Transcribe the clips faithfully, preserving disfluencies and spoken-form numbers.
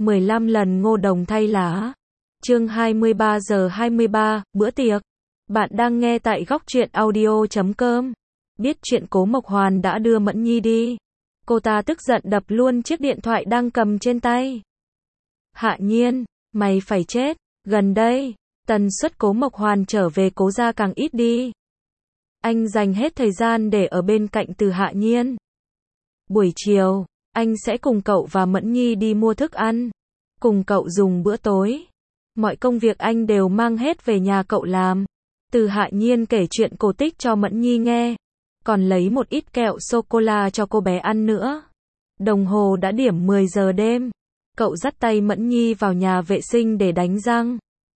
mười lăm lần ngô đồng thay lá. Chương hai mươi ba giờ hai mươi ba, bữa tiệc. Bạn đang nghe tại góc truyện audio chấm com. Biết chuyện Cố Mộc Hoàn đã đưa Mẫn Nhi đi, cô ta tức giận đập luôn chiếc điện thoại đang cầm trên tay. Hạ Nhiên, mày phải chết. Gần đây, tần suất Cố Mộc Hoàn trở về Cố gia càng ít đi. Anh dành hết thời gian để ở bên cạnh Từ Hạ Nhiên. Buổi chiều, anh sẽ cùng cậu và Mẫn Nhi đi mua thức ăn, cùng cậu dùng bữa tối. Mọi công việc anh đều mang hết về nhà cậu làm. Từ Hạ Nhiên kể chuyện cổ tích cho Mẫn Nhi nghe, còn lấy một ít kẹo sô-cô-la cho cô bé ăn nữa. Đồng hồ đã điểm mười giờ đêm. Cậu dắt tay Mẫn Nhi vào nhà vệ sinh để đánh răng,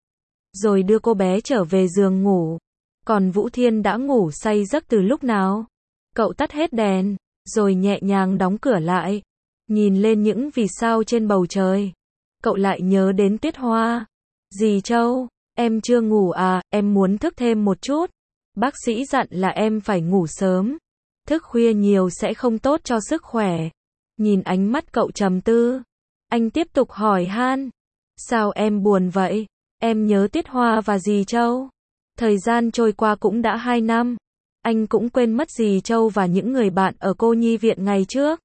rồi đưa cô bé trở về giường ngủ. Còn Vũ Thiên đã ngủ say giấc từ lúc nào. Cậu tắt hết đèn, rồi nhẹ nhàng đóng cửa lại. Nhìn lên những vì sao trên bầu trời, cậu lại nhớ đến Tuyết Hoa. Dì Châu, em chưa ngủ à, em muốn thức thêm một chút. Bác sĩ dặn là em phải ngủ sớm. Thức khuya nhiều sẽ không tốt cho sức khỏe. Nhìn ánh mắt cậu trầm tư, anh tiếp tục hỏi han. Sao em buồn vậy? Em nhớ Tuyết Hoa và dì Châu. Thời gian trôi qua cũng đã hai năm. Anh cũng quên mất dì Châu và những người bạn ở cô nhi viện ngày trước.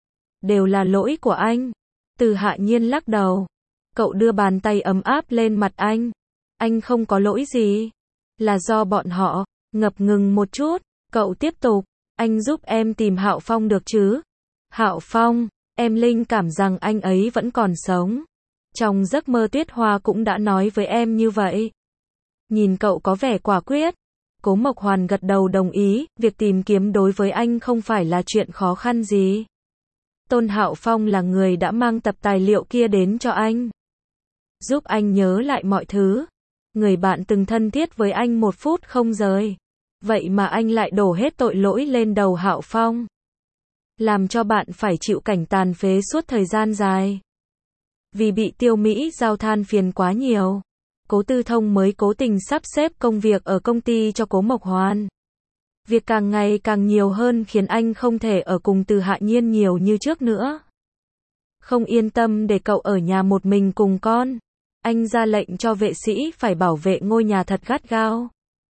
Đều là lỗi của anh. Từ Hạ Nhiên lắc đầu. Cậu đưa bàn tay ấm áp lên mặt anh. Anh không có lỗi gì. Là do bọn họ. Ngập ngừng một chút, cậu tiếp tục. Anh giúp em tìm Hạo Phong được chứ? Hạo Phong, em linh cảm rằng anh ấy vẫn còn sống. Trong giấc mơ Tuyết Hoa cũng đã nói với em như vậy. Nhìn cậu có vẻ quả quyết. Cố Mộc Hoàn gật đầu đồng ý, việc tìm kiếm đối với anh không phải là chuyện khó khăn gì. Tôn Hạo Phong là người đã mang tập tài liệu kia đến cho anh, giúp anh nhớ lại mọi thứ. Người bạn từng thân thiết với anh một phút không rời. Vậy mà anh lại đổ hết tội lỗi lên đầu Hạo Phong, làm cho bạn phải chịu cảnh tàn phế suốt thời gian dài. Vì bị Tiêu Mỹ Giao than phiền quá nhiều, Cố Tư Thông mới cố tình sắp xếp công việc ở công ty cho Cố Mộc Hoàn. Việc càng ngày càng nhiều hơn khiến anh không thể ở cùng Từ Hạ Nhiên nhiều như trước nữa. Không yên tâm để cậu ở nhà một mình cùng con, anh ra lệnh cho vệ sĩ phải bảo vệ ngôi nhà thật gắt gao.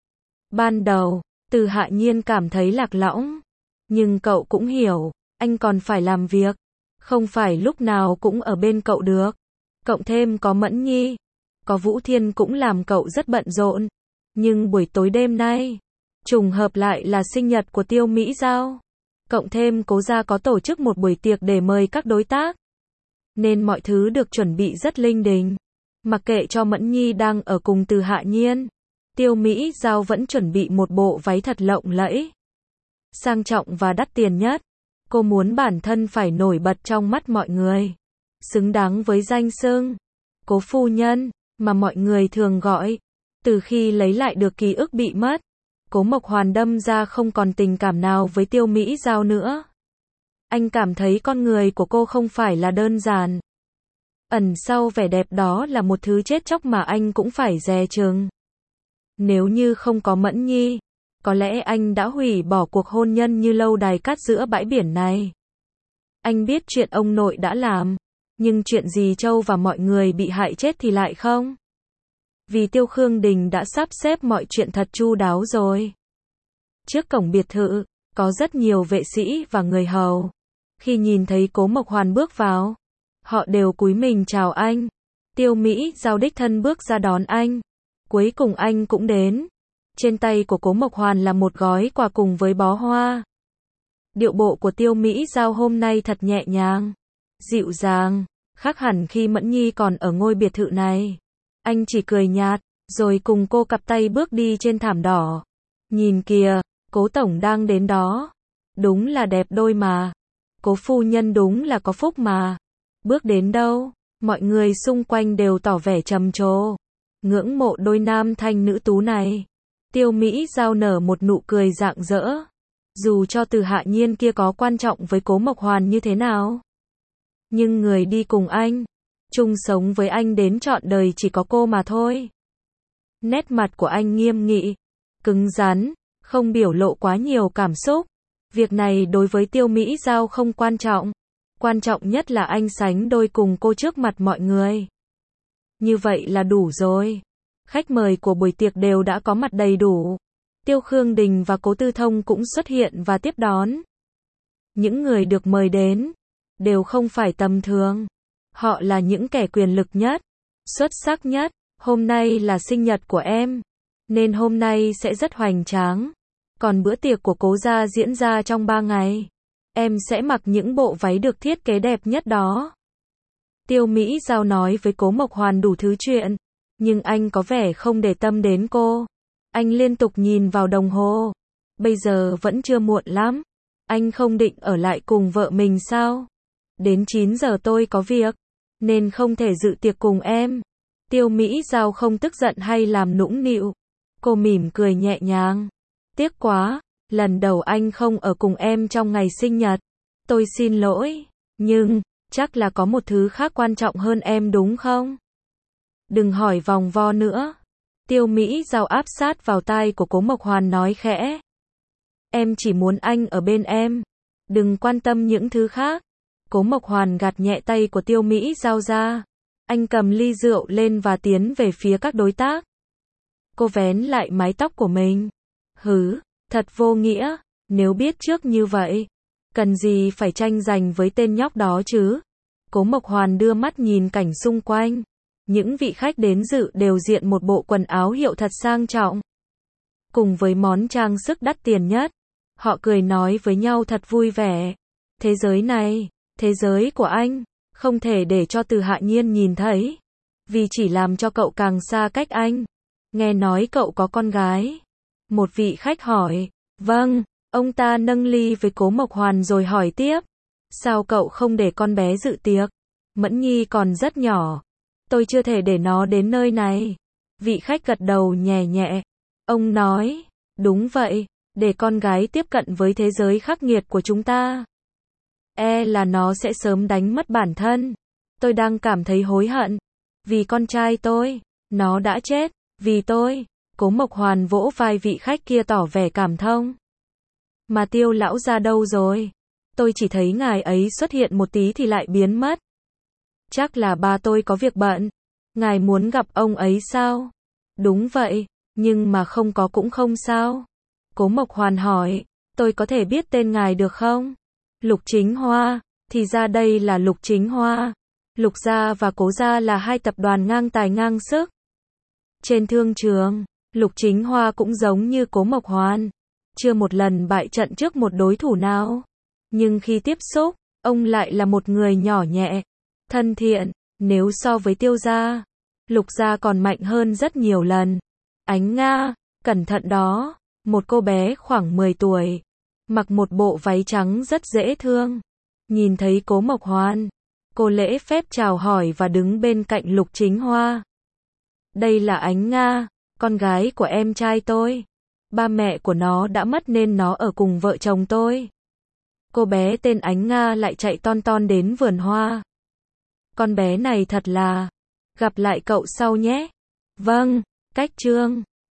Ban đầu, Từ Hạ Nhiên cảm thấy lạc lõng, nhưng cậu cũng hiểu, anh còn phải làm việc, không phải lúc nào cũng ở bên cậu được. Cộng thêm có Mẫn Nhi, có Vũ Thiên cũng làm cậu rất bận rộn. Nhưng buổi tối đêm nay, trùng hợp lại là sinh nhật của Tiêu Mỹ Giao. Cộng thêm Cố gia có tổ chức một buổi tiệc để mời các đối tác, nên mọi thứ được chuẩn bị rất linh đình. Mặc kệ cho Mẫn Nhi đang ở cùng Từ Hạ Nhiên, Tiêu Mỹ Giao vẫn chuẩn bị một bộ váy thật lộng lẫy, sang trọng và đắt tiền nhất. Cô muốn bản thân phải nổi bật trong mắt mọi người, xứng đáng với danh xưng Cố phu nhân mà mọi người thường gọi. Từ khi lấy lại được ký ức bị mất, Cố Mộc Hoàn đâm ra không còn tình cảm nào với Tiêu Mỹ Giao nữa. Anh cảm thấy con người của cô không phải là đơn giản. Ẩn sau vẻ đẹp đó là một thứ chết chóc mà anh cũng phải dè chừng. Nếu như không có Mẫn Nhi, có lẽ anh đã hủy bỏ cuộc hôn nhân như lâu đài cát giữa bãi biển này. Anh biết chuyện ông nội đã làm, nhưng chuyện dì Châu và mọi người bị hại chết thì lại không. Vì Tiêu Khương Đình đã sắp xếp mọi chuyện thật chu đáo rồi. Trước cổng biệt thự, có rất nhiều vệ sĩ và người hầu. Khi nhìn thấy Cố Mộc Hoàn bước vào, họ đều cúi mình chào anh. Tiêu Mỹ Giao đích thân bước ra đón anh. Cuối cùng anh cũng đến. Trên tay của Cố Mộc Hoàn là một gói quà cùng với bó hoa. Điệu bộ của Tiêu Mỹ Giao hôm nay thật nhẹ nhàng, dịu dàng, khác hẳn khi Mẫn Nhi còn ở ngôi biệt thự này. Anh chỉ cười nhạt, rồi cùng cô cặp tay bước đi trên thảm đỏ. Nhìn kìa, Cố tổng đang đến đó. Đúng là đẹp đôi mà. Cố phu nhân đúng là có phúc mà. Bước đến đâu, mọi người xung quanh đều tỏ vẻ trầm trồ, ngưỡng mộ đôi nam thanh nữ tú này. Tiêu Mỹ Giao nở một nụ cười rạng rỡ. Dù cho Từ Hạ Nhiên kia có quan trọng với Cố Mộc Hoàn như thế nào, nhưng người đi cùng anh, chung sống với anh đến trọn đời chỉ có cô mà thôi. Nét mặt của anh nghiêm nghị, cứng rắn, không biểu lộ quá nhiều cảm xúc. Việc này đối với Tiêu Mỹ Giao không quan trọng. Quan trọng nhất là anh sánh đôi cùng cô trước mặt mọi người. Như vậy là đủ rồi. Khách mời của buổi tiệc đều đã có mặt đầy đủ. Tiêu Khương Đình và Cố Tư Thông cũng xuất hiện và tiếp đón. Những người được mời đến đều không phải tầm thường. Họ là những kẻ quyền lực nhất, xuất sắc nhất. Hôm nay là sinh nhật của em, nên hôm nay sẽ rất hoành tráng. Còn bữa tiệc của Cố gia diễn ra trong ba ngày. Em sẽ mặc những bộ váy được thiết kế đẹp nhất đó. Tiêu Mỹ Giao nói với Cố Mộc Hoàn đủ thứ chuyện, nhưng anh có vẻ không để tâm đến cô. Anh liên tục nhìn vào đồng hồ. Bây giờ vẫn chưa muộn lắm. Anh không định ở lại cùng vợ mình sao? Đến chín giờ tôi có việc, nên không thể dự tiệc cùng em. Tiêu Mỹ Giao không tức giận hay làm nũng nịu. Cô mỉm cười nhẹ nhàng. Tiếc quá, lần đầu anh không ở cùng em trong ngày sinh nhật. Tôi xin lỗi, nhưng chắc là có một thứ khác quan trọng hơn em đúng không? Đừng hỏi vòng vo nữa. Tiêu Mỹ Giao áp sát vào tai của Cố Mộc Hoàn nói khẽ. Em chỉ muốn anh ở bên em. Đừng quan tâm những thứ khác. Cố Mộc Hoàn gạt nhẹ tay của Tiêu Mỹ Giao ra. Anh cầm ly rượu lên và tiến về phía các đối tác. Cô vén lại mái tóc của mình. Hứ, thật vô nghĩa. Nếu biết trước như vậy, cần gì phải tranh giành với tên nhóc đó chứ? Cố Mộc Hoàn đưa mắt nhìn cảnh xung quanh. Những vị khách đến dự đều diện một bộ quần áo hiệu thật sang trọng, cùng với món trang sức đắt tiền nhất. Họ cười nói với nhau thật vui vẻ. Thế giới này, thế giới của anh, không thể để cho Từ Hạ Nhiên nhìn thấy, vì chỉ làm cho cậu càng xa cách anh. Nghe nói cậu có con gái. Một vị khách hỏi. Vâng, ông ta nâng ly với Cố Mộc Hoàn rồi hỏi tiếp. Sao cậu không để con bé dự tiệc? Mẫn Nhi còn rất nhỏ. Tôi chưa thể để nó đến nơi này. Vị khách gật đầu nhẹ nhẹ. Ông nói, đúng vậy, để con gái tiếp cận với thế giới khắc nghiệt của chúng ta. E là nó sẽ sớm đánh mất bản thân. Tôi đang cảm thấy hối hận. Vì con trai tôi, nó đã chết. Vì tôi. Cố Mộc Hoàn vỗ vai vị khách kia tỏ vẻ cảm thông. Mà Tiêu lão gia đâu rồi? Tôi chỉ thấy ngài ấy xuất hiện một tí thì lại biến mất. Chắc là ba tôi có việc bận. Ngài muốn gặp ông ấy sao? Đúng vậy, nhưng mà không có cũng không sao. Cố Mộc Hoàn hỏi, tôi có thể biết tên ngài được không? Lục Chính Hoa, thì ra đây là Lục Chính Hoa. Lục gia và Cố gia là hai tập đoàn ngang tài ngang sức. Trên thương trường, Lục Chính Hoa cũng giống như Cố Mộc Hoàn, chưa một lần bại trận trước một đối thủ nào. Nhưng khi tiếp xúc, ông lại là một người nhỏ nhẹ, thân thiện. Nếu so với Tiêu gia, Lục gia còn mạnh hơn rất nhiều lần. Ánh Nga, cẩn thận đó. Một cô bé khoảng mười tuổi, mặc một bộ váy trắng rất dễ thương. Nhìn thấy Cố Mộc Hoàn, cô lễ phép chào hỏi và đứng bên cạnh Lục Chính Hoa. Đây là Ánh Nga, con gái của em trai tôi. Ba mẹ của nó đã mất nên nó ở cùng vợ chồng tôi. Cô bé tên Ánh Nga lại chạy ton ton đến vườn hoa. Con bé này thật là... Gặp lại cậu sau nhé. Vâng, Cách Trương.